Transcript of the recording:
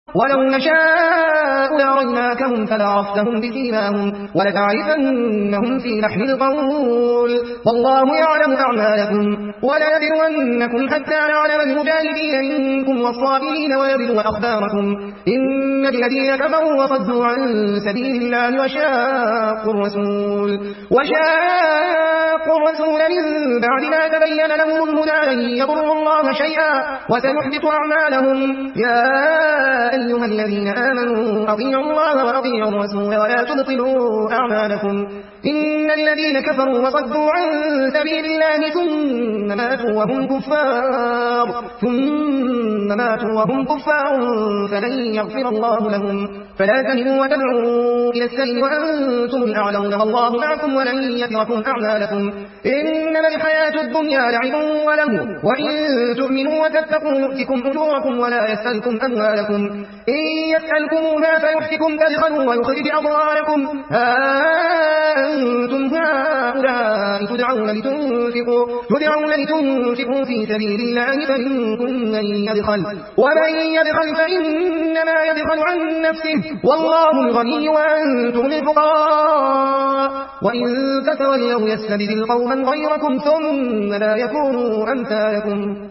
ولو نشاء لأريناكهم فلعرفتهم بسيماهم ولتعرفنهم في لحن القول والله يعلم أعمالكم ولنبلونكم حتى نعلم المجاهدين منكم والصابرين ويبلو أخباركم إن الذين كفروا وصدوا عن سبيل الله وشاقوا الرسول من بعد ما تبين لهم الهدى لن يضروا الله شيئا وسنحبط أعمالهم. يا أيها الذين آمنوا أطيعوا الله وأطيعوا الرسول ولا تبطلوا أعمالكم إن الذين كفروا وصدوا عن سبيل الله ثم ماتوا وهم كفار فلن يغفر الله لهم فلا تهنوا وتدعوا إلى السلم وأنتم الأعلون والله معكم ولن يتركم أعمالكم إنما الحياة الدنيا لعب وله وإن تؤمنوا وتتقوا يؤتكم أجوركم ولا يسألكم أموالكم إن يسألكموها فيحفكم تبخلوا ويخرج أضغاركم أنتم هؤلاء تدعون لتنفقوا في سبيل الله فمنكم من يبخل ومن يبخل فإنما يبخل عن نفسه والله الغني وأنتم الفقراء وإن تتولوا يستبدل قوما غيركم ثم لا يكونوا أمثالكم.